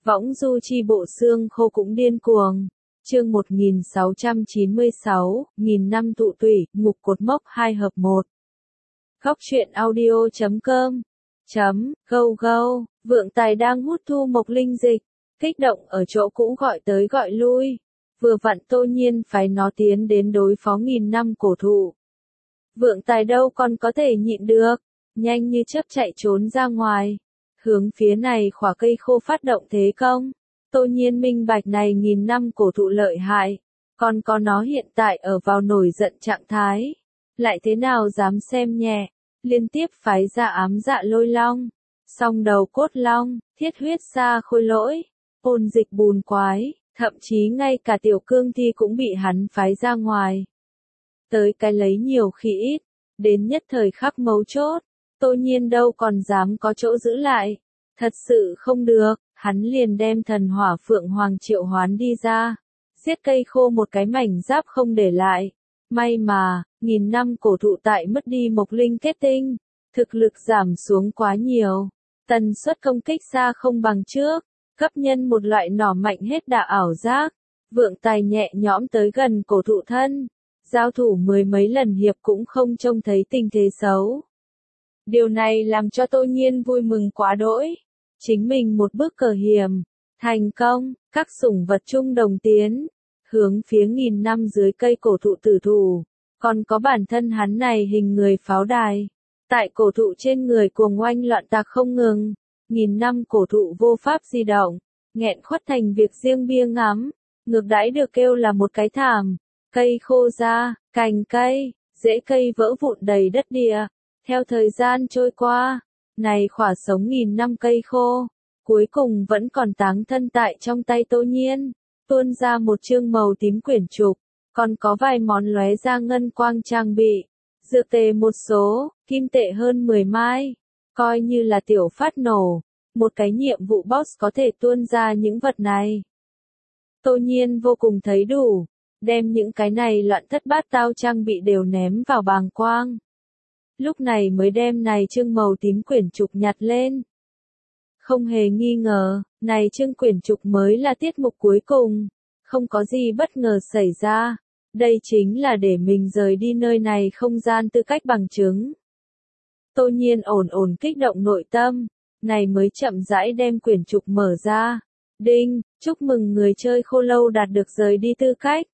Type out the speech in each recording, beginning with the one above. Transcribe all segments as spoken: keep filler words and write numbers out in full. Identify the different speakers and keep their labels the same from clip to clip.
Speaker 1: Võng du chi bộ xương khô cũng điên cuồng. Chương một nghìn sáu trăm chín mươi sáu, nghìn năm tụ tủy, ngục cột mốc hai hợp một. Góc truyện audio chấm com chấm go go. Vượng Tài đang hút thu mộc linh dịch, kích động ở chỗ cũ gọi tới gọi lui. Vừa vặn Tô Nhiên phái nó tiến đến đối phó nghìn năm cổ thụ. Vượng Tài đâu còn có thể nhịn được, nhanh như chớp chạy trốn ra ngoài, hướng phía này khỏa cây khô phát động thế công. Tô Nhiên minh bạch này nghìn năm cổ thụ lợi hại, còn có nó hiện tại ở vào nổi giận trạng thái, lại thế nào dám xem nhẹ, liên tiếp phái ra ám dạ lôi long, song đầu cốt long, thiết huyết sa khôi lỗi, ôn dịch bùn quái, thậm chí ngay cả tiểu cương thi cũng bị hắn phái ra ngoài. Tới cái lấy nhiều khi ít, đến nhất thời khắc mấu chốt, Tô Nhiên đâu còn dám có chỗ giữ lại, thật sự không được, hắn liền đem thần hỏa phượng hoàng triệu hoán đi ra, giết cây khô một cái mảnh giáp không để lại. May mà, nghìn năm cổ thụ tại mất đi mộc linh kết tinh, thực lực giảm xuống quá nhiều, tần suất công kích xa không bằng trước, cấp nhân một loại nỏ mạnh hết đà ảo giác. Vượng Tài nhẹ nhõm tới gần cổ thụ thân, giao thủ mười mấy lần hiệp cũng không trông thấy tình thế xấu. Điều này làm cho Tô Nhiên vui mừng quá đỗi. Chính mình một bước cờ hiểm, thành công, các sủng vật chung đồng tiến, hướng phía nghìn năm dưới cây cổ thụ tử thủ, còn có bản thân hắn này hình người pháo đài. Tại cổ thụ trên người cuồng oanh loạn tạc không ngừng, nghìn năm cổ thụ vô pháp di động, nghẹn khuất thành việc riêng bia ngắm, ngược đãi được kêu là một cái thảm, cây khô ra, cành cây, rễ cây vỡ vụn đầy đất địa. Theo thời gian trôi qua, này khỏa sống nghìn năm cây khô, cuối cùng vẫn còn táng thân tại trong tay Tô Nhiên, tuôn ra một chương màu tím quyển trục, còn có vài món lóe ra ngân quang trang bị, dược tề một số, kim tệ hơn mười mai, coi như là tiểu phát nổ, một cái nhiệm vụ boss có thể tuôn ra những vật này. Tô Nhiên vô cùng thấy đủ, đem những cái này loạn thất bát tao trang bị đều ném vào bàng quang. Lúc này mới đem này chương màu tím quyển trục nhặt lên. Không hề nghi ngờ, này chương quyển trục mới là tiết mục cuối cùng, không có gì bất ngờ xảy ra. Đây chính là để mình rời đi nơi này không gian tư cách bằng chứng. Tô Nhiên ổn ổn kích động nội tâm, này mới chậm rãi đem quyển trục mở ra. Đinh, chúc mừng người chơi khô lâu đạt được rời đi tư cách.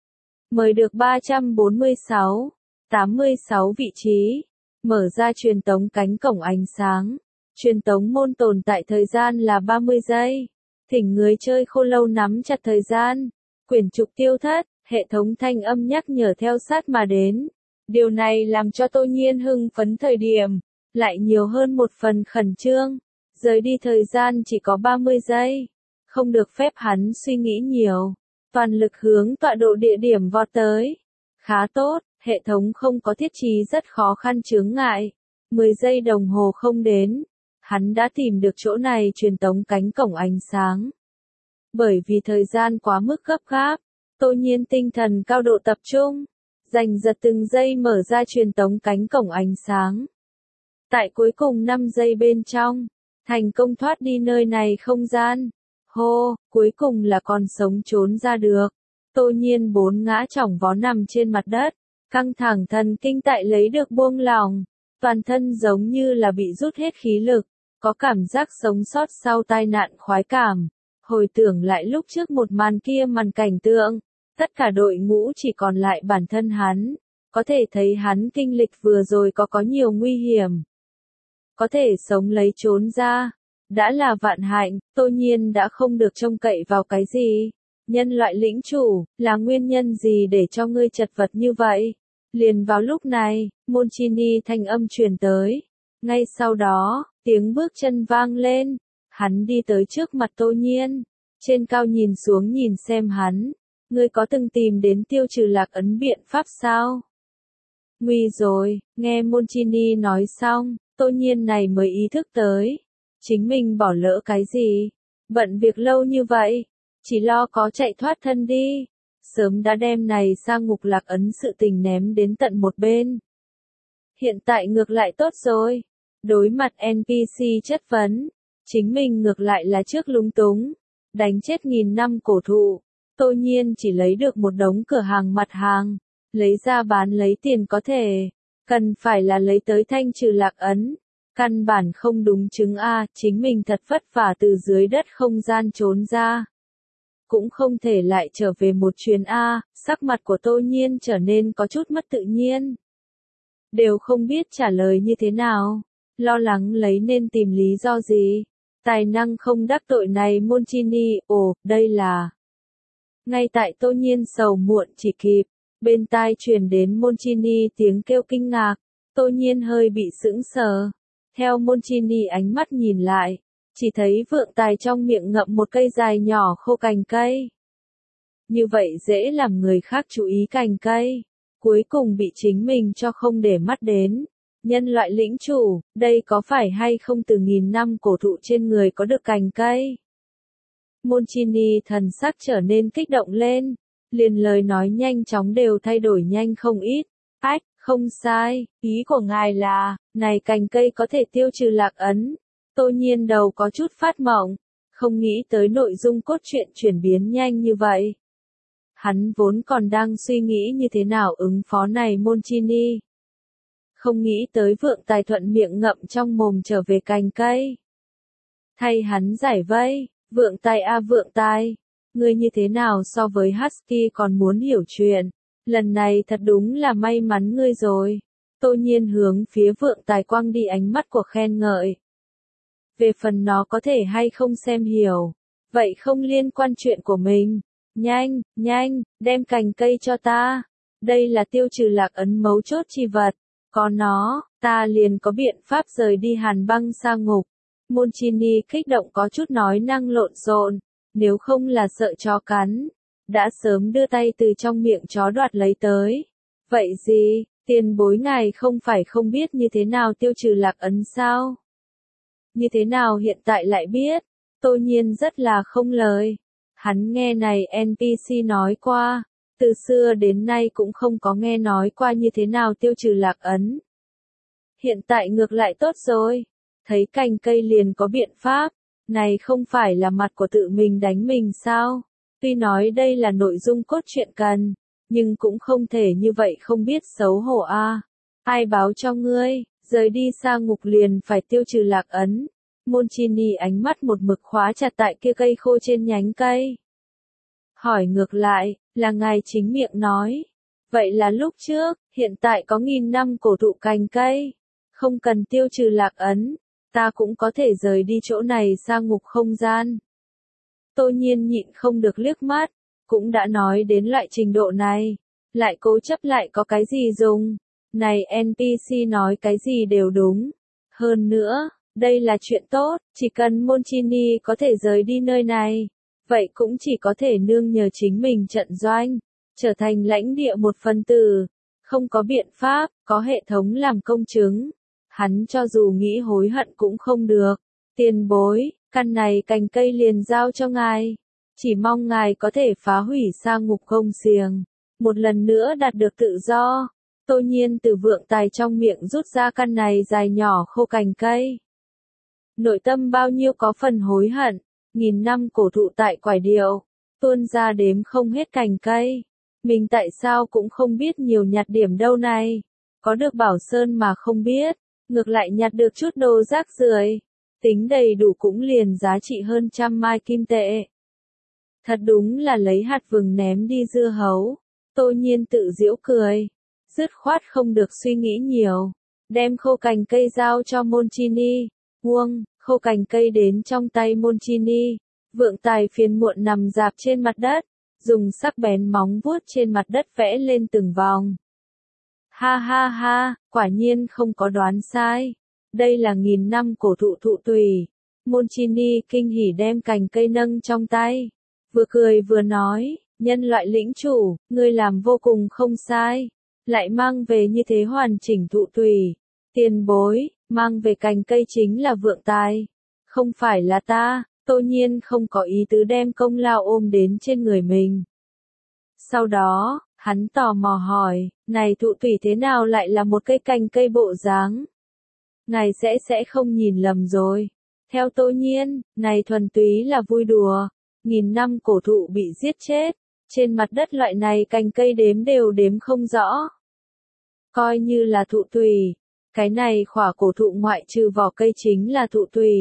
Speaker 1: Mời được ba trăm bốn mươi sáu, tám mươi sáu vị trí. Mở ra truyền tống cánh cổng ánh sáng. Truyền tống môn tồn tại thời gian là ba mươi giây. Thỉnh người chơi khô lâu nắm chặt thời gian. Quyển trục tiêu thất, hệ thống thanh âm nhắc nhở theo sát mà đến. Điều này làm cho Tô Nhiên hưng phấn thời điểm, lại nhiều hơn một phần khẩn trương. Rời đi thời gian chỉ có ba mươi giây. Không được phép hắn suy nghĩ nhiều. Toàn lực hướng tọa độ địa điểm vọt tới. Khá tốt. Hệ thống không có thiết trí rất khó khăn chướng ngại. mười giây đồng hồ không đến, hắn đã tìm được chỗ này truyền tống cánh cổng ánh sáng. Bởi vì thời gian quá mức gấp gáp, Tô Nhiên tinh thần cao độ tập trung, giành giật từng giây mở ra truyền tống cánh cổng ánh sáng. Tại cuối cùng năm giây bên trong, thành công thoát đi nơi này không gian. Hô, cuối cùng là còn sống trốn ra được. Tô Nhiên bốn ngã chỏng vó nằm trên mặt đất. Căng thẳng thần kinh tại lấy được buông lỏng, toàn thân giống như là bị rút hết khí lực, có cảm giác sống sót sau tai nạn khoái cảm. Hồi tưởng lại lúc trước một màn kia màn cảnh tượng, tất cả đội ngũ chỉ còn lại bản thân hắn, có thể thấy hắn kinh lịch vừa rồi có có nhiều nguy hiểm. Có thể sống lấy trốn ra, đã là vạn hạnh. Tô Nhiên đã không được trông cậy vào cái gì. Nhân loại lĩnh chủ, là nguyên nhân gì để cho ngươi chật vật như vậy? Liền vào lúc này, Monchini thanh âm truyền tới. Ngay sau đó, tiếng bước chân vang lên. Hắn đi tới trước mặt Tô Nhiên. Trên cao nhìn xuống nhìn xem hắn. Ngươi có từng tìm đến tiêu trừ lạc ấn biện pháp sao? Nguy rồi, nghe Monchini nói xong, Tô Nhiên này mới ý thức tới. Chính mình bỏ lỡ cái gì? Bận việc lâu như vậy. Chỉ lo có chạy thoát thân đi. Sớm đã đem này sang ngục lạc ấn sự tình ném đến tận một bên. Hiện tại ngược lại tốt rồi. Đối mặt en pê xê chất vấn, chính mình ngược lại là trước lúng túng, đánh chết nghìn năm cổ thụ, Tô Nhiên chỉ lấy được một đống cửa hàng mặt hàng, lấy ra bán lấy tiền có thể, cần phải là lấy tới thanh trừ lạc ấn, căn bản không đúng chứng a, chính mình thật vất vả từ dưới đất không gian trốn ra, cũng không thể lại trở về một chuyến a, sắc mặt của Tô Nhiên trở nên có chút mất tự nhiên, đều không biết trả lời như thế nào, lo lắng lấy nên tìm lý do gì. Tài năng không đắc tội này Monchini, ồ, đây là... Ngay tại Tô Nhiên sầu muộn chỉ kịp, bên tai truyền đến Monchini tiếng kêu kinh ngạc, Tô Nhiên hơi bị sững sờ. Theo Monchini ánh mắt nhìn lại, chỉ thấy Vượng Tài trong miệng ngậm một cây dài nhỏ khô cành cây. Như vậy dễ làm người khác chú ý cành cây, cuối cùng bị chính mình cho không để mắt đến. Nhân loại lĩnh chủ, đây có phải hay không từ nghìn năm cổ thụ trên người có được cành cây? Monchini thần sắc trở nên kích động lên, liền lời nói nhanh chóng đều thay đổi nhanh không ít. Ách, không sai, ý của ngài là, này cành cây có thể tiêu trừ lạc ấn. Tô Nhiên đầu có chút phát mộng, không nghĩ tới nội dung cốt truyện chuyển biến nhanh như vậy. Hắn vốn còn đang suy nghĩ như thế nào ứng phó này Monchini. Không nghĩ tới Vượng Tài thuận miệng ngậm trong mồm trở về cành cây. Thay hắn giải vây, Vượng Tài a Vượng Tài, ngươi như thế nào so với Husky còn muốn hiểu chuyện, lần này thật đúng là may mắn ngươi rồi. Tô Nhiên hướng phía Vượng Tài quăng đi ánh mắt của khen ngợi. Về phần nó có thể hay không xem hiểu, vậy không liên quan chuyện của mình. Nhanh, nhanh, đem cành cây cho ta. Đây là tiêu trừ lạc ấn mấu chốt chi vật. Có nó, ta liền có biện pháp rời đi hàn băng sa ngục. Monchini kích động có chút nói năng lộn xộn, nếu không là sợ chó cắn, đã sớm đưa tay từ trong miệng chó đoạt lấy tới. Vậy gì, tiền bối ngài không phải không biết như thế nào tiêu trừ lạc ấn sao? Như thế nào hiện tại lại biết? Tô Nhiên rất là không lời. Hắn nghe này en pê xê nói qua. Từ xưa đến nay cũng không có nghe nói qua như thế nào tiêu trừ lạc ấn. Hiện tại ngược lại tốt rồi. Thấy cành cây liền có biện pháp. Này không phải là mặt của tự mình đánh mình sao? Tuy nói đây là nội dung cốt truyện cần. Nhưng cũng không thể như vậy không biết xấu hổ a. À. Ai báo cho ngươi, rời đi xa ngục liền phải tiêu trừ lạc ấn. Monchini ánh mắt một mực khóa chặt tại kia cây khô trên nhánh cây. Hỏi ngược lại, là ngài chính miệng nói. Vậy là lúc trước, hiện tại có nghìn năm cổ thụ cành cây. Không cần tiêu trừ lạc ấn, ta cũng có thể rời đi chỗ này sang ngục không gian. Tô Nhiên nhịn không được liếc mắt, cũng đã nói đến loại trình độ này. Lại cố chấp lại có cái gì dùng. Này en pê xê nói cái gì đều đúng. Hơn nữa, đây là chuyện tốt, chỉ cần Monchini có thể rời đi nơi này. Vậy cũng chỉ có thể nương nhờ chính mình trận doanh, trở thành lãnh địa một phần tử, không có biện pháp, có hệ thống làm công chứng. Hắn cho dù nghĩ hối hận cũng không được. Tiền bối, căn này cành cây liền giao cho ngài. Chỉ mong ngài có thể phá hủy sa ngục gông xiềng. Một lần nữa đạt được tự do. Tô Nhiên từ Vượng Tài trong miệng rút ra căn này dài nhỏ khô cành cây. Nội tâm bao nhiêu có phần hối hận. Nghìn năm cổ thụ tại quải điệu, tuôn ra đếm không hết cành cây. Mình tại sao cũng không biết nhiều nhặt điểm đâu này. Có được bảo sơn mà không biết, ngược lại nhặt được chút đồ rác rưởi. Tính đầy đủ cũng liền giá trị hơn trăm mai kim tệ. Thật đúng là lấy hạt vừng ném đi dưa hấu. Tô Nhiên tự giễu cười. Dứt khoát không được suy nghĩ nhiều. Đem khô cành cây giao cho Monchini. Huông. Khô cành cây đến trong tay Monchini, Vượng Tài phiền muộn nằm dạp trên mặt đất, dùng sắc bén móng vuốt trên mặt đất vẽ lên từng vòng. Ha ha ha, quả nhiên không có đoán sai. Đây là nghìn năm cổ thụ thụ tùy. Monchini kinh hỉ đem cành cây nâng trong tay. Vừa cười vừa nói, nhân loại lĩnh chủ, ngươi làm vô cùng không sai. Lại mang về như thế hoàn chỉnh thụ tùy. Tiền bối, mang về cành cây chính là Vượng Tài. Không phải là ta, Tô Nhiên không có ý tứ đem công lao ôm đến trên người mình. Sau đó, hắn tò mò hỏi, này thụ tùy thế nào lại là một cây cành cây bộ dáng? Ngài sẽ sẽ không nhìn lầm rồi. Theo Tô Nhiên, này thuần túy là vui đùa. Nghìn năm cổ thụ bị giết chết. Trên mặt đất loại này cành cây đếm đều đếm không rõ. Coi như là thụ tùy. Cái này khỏa cổ thụ ngoại trừ vỏ cây chính là thụ tùy.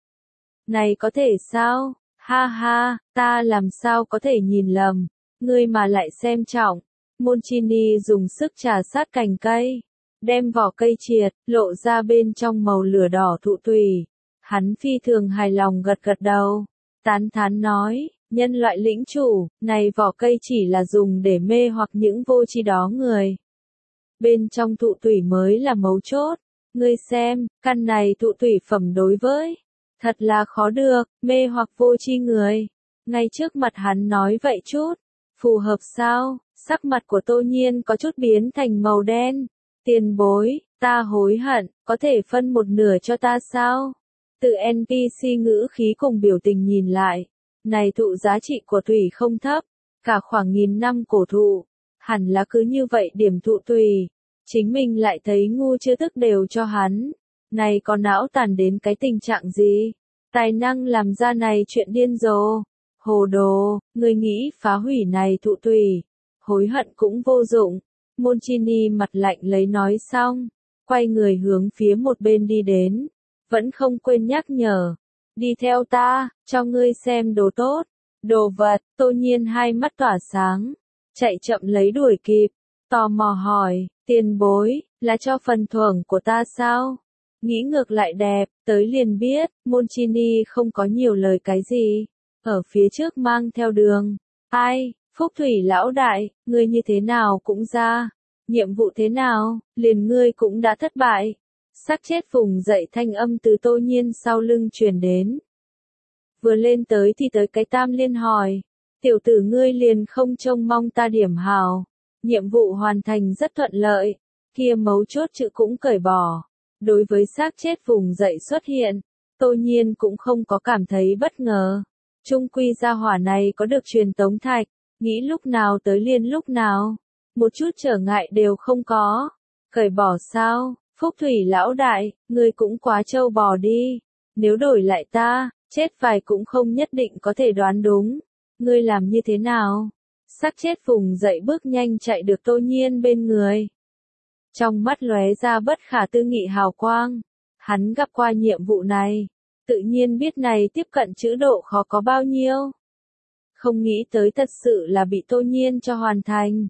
Speaker 1: Này có thể sao? Ha ha, ta làm sao có thể nhìn lầm. Ngươi mà lại xem trọng. Monchini dùng sức trà sát cành cây. Đem vỏ cây triệt, lộ ra bên trong màu lửa đỏ thụ tùy. Hắn phi thường hài lòng gật gật đầu. Tán thán nói, nhân loại lĩnh chủ, này vỏ cây chỉ là dùng để mê hoặc những vô tri đó người. Bên trong thụ tùy mới là mấu chốt. Ngươi xem, căn này thụ tùy phẩm đối với. Thật là khó được, mê hoặc vô tri người. Ngay trước mặt hắn nói vậy chút. Phù hợp sao? Sắc mặt của Tô Nhiên có chút biến thành màu đen. Tiền bối, ta hối hận, có thể phân một nửa cho ta sao? Từ en pê xê ngữ khí cùng biểu tình nhìn lại. Này thụ giá trị của tùy không thấp. Cả khoảng nghìn năm cổ thụ. Hẳn là cứ như vậy điểm thụ tùy. Chính mình lại thấy ngu chưa tức đều cho hắn. Này có não tàn đến cái tình trạng gì? Tài năng làm ra này chuyện điên rồ. Hồ đồ, người nghĩ phá hủy này thụ tùy. Hối hận cũng vô dụng. Monchini mặt lạnh lấy nói xong. Quay người hướng phía một bên đi đến. Vẫn không quên nhắc nhở. Đi theo ta, cho ngươi xem đồ tốt. Đồ vật, Tô Nhiên hai mắt tỏa sáng. Chạy chậm lấy đuổi kịp. Tò mò hỏi, tiền bối, là cho phần thưởng của ta sao? Nghĩ ngược lại đẹp, tới liền biết, Monchini không có nhiều lời cái gì. Ở phía trước mang theo đường. Ai, Phúc Thủy lão đại, ngươi như thế nào cũng ra. Nhiệm vụ thế nào, liền ngươi cũng đã thất bại. Xác chết vùng dậy thanh âm từ Tô Nhiên sau lưng truyền đến. Vừa lên tới thì tới cái Tam Liên hỏi. Tiểu tử ngươi liền không trông mong ta điểm hào. Nhiệm vụ hoàn thành rất thuận lợi. Kia mấu chốt chữ cũng cởi bỏ. Đối với xác chết vùng dậy xuất hiện, Tô Nhiên cũng không có cảm thấy bất ngờ. Trung quy gia hỏa này có được truyền tống thạch, nghĩ lúc nào tới liền lúc nào. Một chút trở ngại đều không có. Cởi bỏ sao? Phúc Thủy lão đại, ngươi cũng quá trâu bò đi. Nếu đổi lại ta, chết vài cũng không nhất định có thể đoán đúng. Ngươi làm như thế nào? Xác chết vùng dậy bước nhanh chạy được Tô Nhiên bên người. Trong mắt lóe ra bất khả tư nghị hào quang. Hắn gặp qua nhiệm vụ này. Tự nhiên biết này tiếp cận chữ độ khó có bao nhiêu. Không nghĩ tới thật sự là bị Tô Nhiên cho hoàn thành.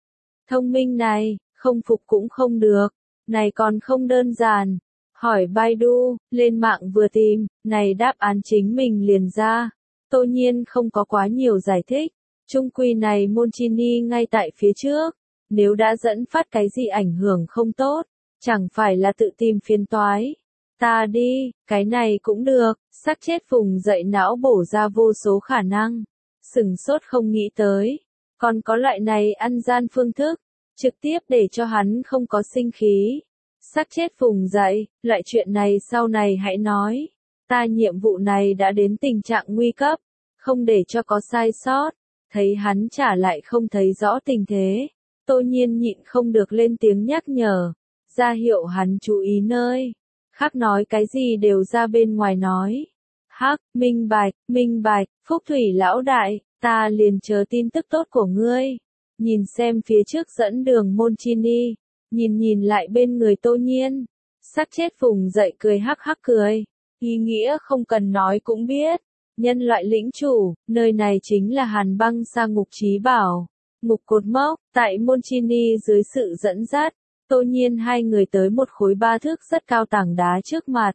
Speaker 1: Thông minh này, không phục cũng không được. Này còn không đơn giản. Hỏi Baidu, lên mạng vừa tìm, này đáp án chính mình liền ra. Tô Nhiên không có quá nhiều giải thích. Trung quy này Monchini ngay tại phía trước. Nếu đã dẫn phát cái gì ảnh hưởng không tốt, chẳng phải là tự tìm phiền toái. Ta đi, cái này cũng được, xác chết vùng dậy não bổ ra vô số khả năng. Sửng sốt không nghĩ tới. Còn có loại này ăn gian phương thức, trực tiếp để cho hắn không có sinh khí. Xác chết vùng dậy, loại chuyện này sau này hãy nói. Ta nhiệm vụ này đã đến tình trạng nguy cấp, không để cho có sai sót. Thấy hắn trả lại không thấy rõ tình thế. Tô Nhiên nhịn không được lên tiếng nhắc nhở. Ra hiệu hắn chú ý nơi. Khác nói cái gì đều ra bên ngoài nói. Hắc, minh bạch, minh bạch, Phúc Thủy lão đại, ta liền chờ tin tức tốt của ngươi. Nhìn xem phía trước dẫn đường Monchini. Nhìn nhìn lại bên người Tô Nhiên. Xác chết vùng dậy cười hắc hắc cười. Ý nghĩa không cần nói cũng biết. Nhân loại lĩnh chủ, nơi này chính là Hàn Băng Sa Ngục Chí Bảo. Ngục cột mốc, tại Monchini dưới sự dẫn dắt, Tô Nhiên hai người tới một khối ba thước rất cao tảng đá trước mặt.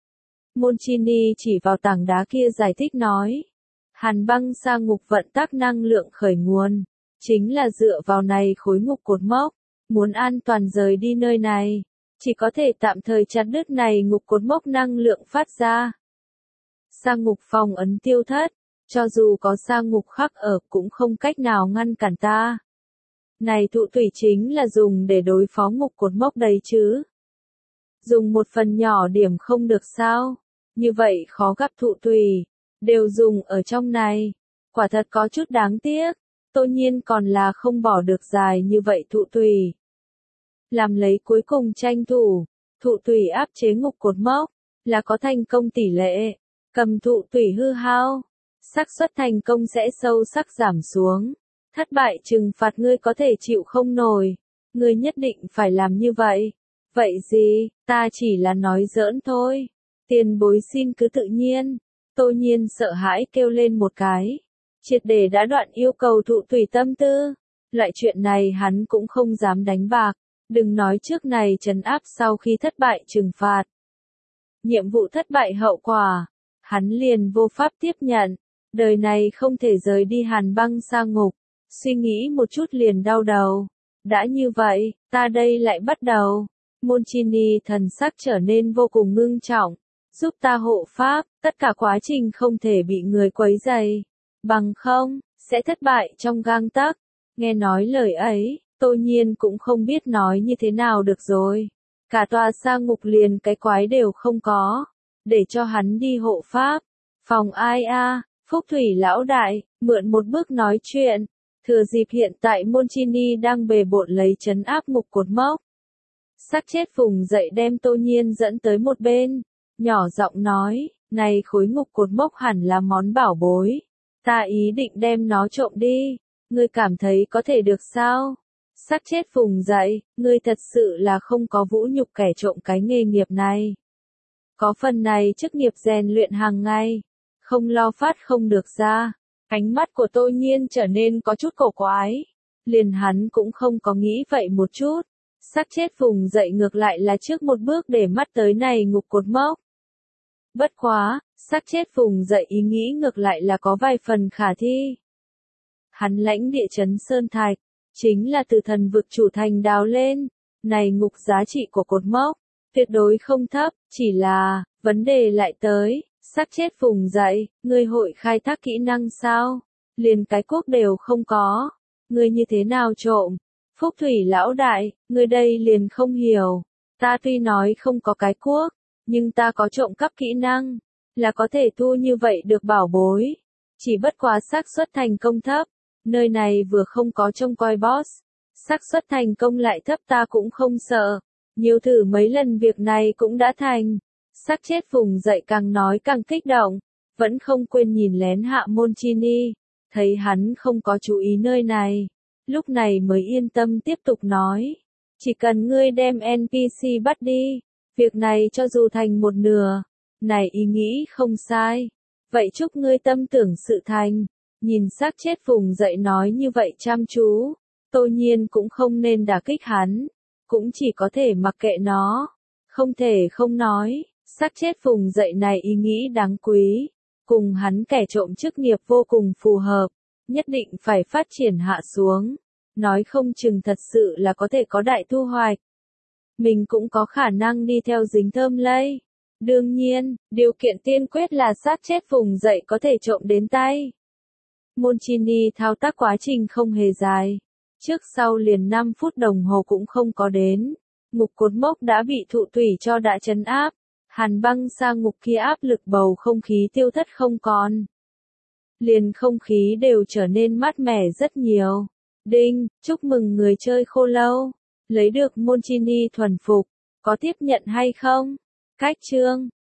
Speaker 1: Monchini chỉ vào tảng đá kia giải thích nói. Hàn Băng Sa Ngục vận tắc năng lượng khởi nguồn. Chính là dựa vào này khối ngục cột mốc. Muốn an toàn rời đi nơi này. Chỉ có thể tạm thời chặt đứt này ngục cột mốc năng lượng phát ra. Sa ngục phong ấn tiêu thất. Cho dù có sa ngục khắc ở cũng không cách nào ngăn cản ta. Này thụ tùy chính là dùng để đối phó ngục cột mốc đấy chứ. Dùng một phần nhỏ điểm không được sao. Như vậy khó gặp thụ tùy. Đều dùng ở trong này. Quả thật có chút đáng tiếc. Tô Nhiên còn là không bỏ được dài như vậy thụ tùy. Làm lấy cuối cùng tranh thủ. Thụ tùy áp chế ngục cột mốc. là có thành công tỷ lệ. Cầm thụ tủy hư hao, xác suất thành công sẽ sâu sắc giảm xuống. Thất bại trừng phạt ngươi có thể chịu không nổi. Ngươi nhất định phải làm như vậy. Vậy gì, ta chỉ là nói giỡn thôi. Tiền bối xin cứ tự nhiên. Tô Nhiên sợ hãi kêu lên một cái. Triệt để đã đoạn yêu cầu thụ tủy tâm tư. Loại chuyện này hắn cũng không dám đánh bạc. Đừng nói trước này trấn áp sau khi thất bại trừng phạt. Nhiệm vụ thất bại hậu quả. Hắn liền vô pháp tiếp nhận. Đời này không thể rời đi Hàn Băng Sa Ngục. Suy nghĩ một chút liền đau đầu. Đã như vậy, ta đây lại bắt đầu. Monchini thần sắc trở nên vô cùng ngưng trọng. Giúp ta hộ pháp, tất cả quá trình không thể bị người quấy rầy. Bằng không, sẽ thất bại trong gang tấc. Nghe nói lời ấy, Tô Nhiên cũng không biết nói như thế nào được rồi. Cả tòa sa ngục liền cái quái đều không có. Để cho hắn đi hộ pháp. Phòng ai a, Phúc Thủy lão đại, mượn một bước nói chuyện. Thừa dịp hiện tại Monchini đang bề bộn lấy trấn áp ngục cột mốc. Sắc chết vùng dậy đem Tô Nhiên dẫn tới một bên. Nhỏ giọng nói, này khối ngục cột mốc hẳn là món bảo bối. Ta ý định đem nó trộm đi. Ngươi cảm thấy có thể được sao? Sắc chết vùng dậy, ngươi thật sự là không có vũ nhục kẻ trộm cái nghề nghiệp này. Có phần này chức nghiệp rèn luyện hàng ngày. Không lo phát không được ra. Ánh mắt của Tô Nhiên trở nên có chút cổ quái. Liền hắn cũng không có nghĩ vậy một chút. Sắc chết vùng dậy ngược lại là trước một bước để mắt tới này ngục cột mốc. Bất quá, sắc chết vùng dậy ý nghĩ ngược lại là có vài phần khả thi. Hắn lãnh địa chấn Sơn Thạch, chính là từ thần vực chủ thành đào lên. Này ngục giá trị của cột mốc, tuyệt đối không thấp, chỉ là, vấn đề lại tới. Sắc chết vùng dậy, ngươi hội khai thác kỹ năng sao? Liền cái cuốc đều không có. Ngươi như thế nào trộm? Phúc Thủy lão đại, ngươi đây liền không hiểu. Ta tuy nói không có cái cuốc, nhưng ta có trộm cắp kỹ năng. Là có thể thu như vậy được bảo bối. Chỉ bất quá xác suất thành công thấp. Nơi này vừa không có trông coi boss. Xác suất thành công lại thấp ta cũng không sợ. Nhiều thử mấy lần việc này cũng đã thành. Sắc chết vùng dậy càng nói càng kích động, vẫn không quên nhìn lén hạ Monchini, thấy hắn không có chú ý nơi này, lúc này mới yên tâm tiếp tục nói, chỉ cần ngươi đem en pê xê bắt đi, việc này cho dù thành một nửa, này ý nghĩ không sai, vậy chúc ngươi tâm tưởng sự thành, nhìn sắc chết vùng dậy nói như vậy chăm chú, Tô Nhiên cũng không nên đả kích hắn, cũng chỉ có thể mặc kệ nó, không thể không nói. Sắc chết vùng dậy này ý nghĩ đáng quý, cùng hắn kẻ trộm chức nghiệp vô cùng phù hợp, nhất định phải phát triển hạ xuống, nói không chừng thật sự là có thể có đại thu hoạch. Mình cũng có khả năng đi theo dính thơm lây. Đương nhiên, điều kiện tiên quyết là xác chết vùng dậy có thể trộm đến tay. Monchini thao tác quá trình không hề dài, trước sau liền năm phút đồng hồ cũng không có đến, ngục cột mốc đã bị thụ tủy cho đã trấn áp. Hàn Băng Sa Ngục kia áp lực bầu không khí tiêu thất không còn. Liền không khí đều trở nên mát mẻ rất nhiều. Đinh, chúc mừng người chơi khô lâu. Lấy được Monchini thuần phục. Có tiếp nhận hay không? Cách chương.